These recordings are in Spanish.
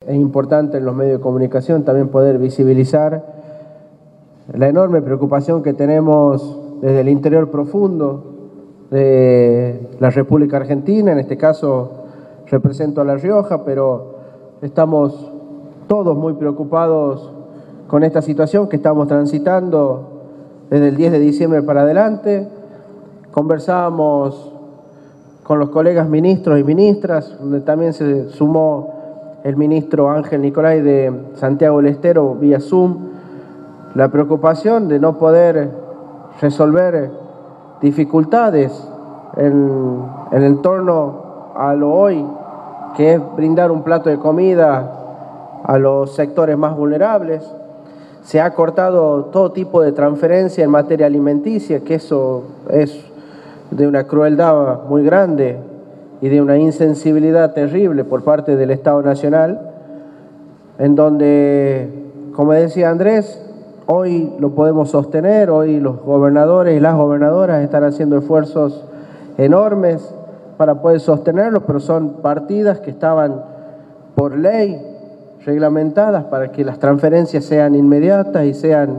es importante en los medios de comunicación también poder visibilizar la enorme preocupación que tenemos desde el interior profundo de la República Argentina. En este caso represento a La Rioja, pero estamos todos muy preocupados con esta situación que estamos transitando desde el 10 de diciembre para adelante. Conversábamos con los colegas ministros y ministras, donde también se sumó el ministro Ángel Nicolai de Santiago del Estero vía Zoom, la preocupación de no poder resolver dificultades en torno a lo hoy, que es brindar un plato de comida a los sectores más vulnerables. Se ha cortado todo tipo de transferencia en materia alimenticia, que eso es de una crueldad muy grande y de una insensibilidad terrible por parte del Estado Nacional, en donde, como decía Andrés, hoy lo podemos sostener, hoy los gobernadores y las gobernadoras están haciendo esfuerzos enormes para poder sostenerlo, pero son partidas que estaban por ley reglamentadas para que las transferencias sean inmediatas y sean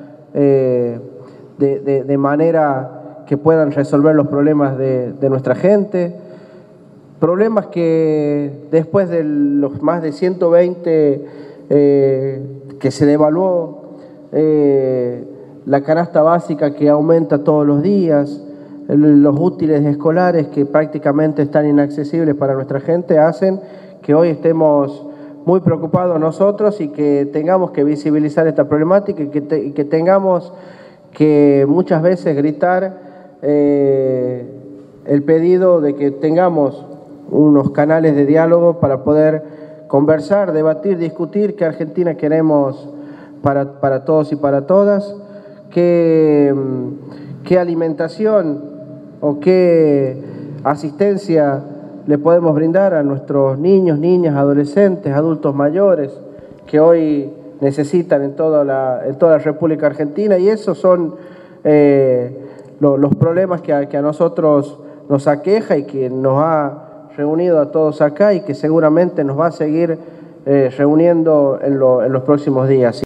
de manera que puedan resolver los problemas de nuestra gente. Problemas que después de los más de 120 que se devaluó, la canasta básica que aumenta todos los días, los útiles escolares que prácticamente están inaccesibles para nuestra gente, hacen que hoy estemos muy preocupados nosotros y que tengamos que visibilizar esta problemática y que tengamos que muchas veces gritar el pedido de que tengamos unos canales de diálogo para poder conversar, debatir, discutir qué Argentina queremos para todos y para todas, qué alimentación o qué asistencia le podemos brindar a nuestros niños, niñas, adolescentes, adultos mayores que hoy necesitan en toda la República Argentina, y esos son los problemas que a nosotros nos aqueja y que nos ha reunido a todos acá y que seguramente nos va a seguir reuniendo en los próximos días.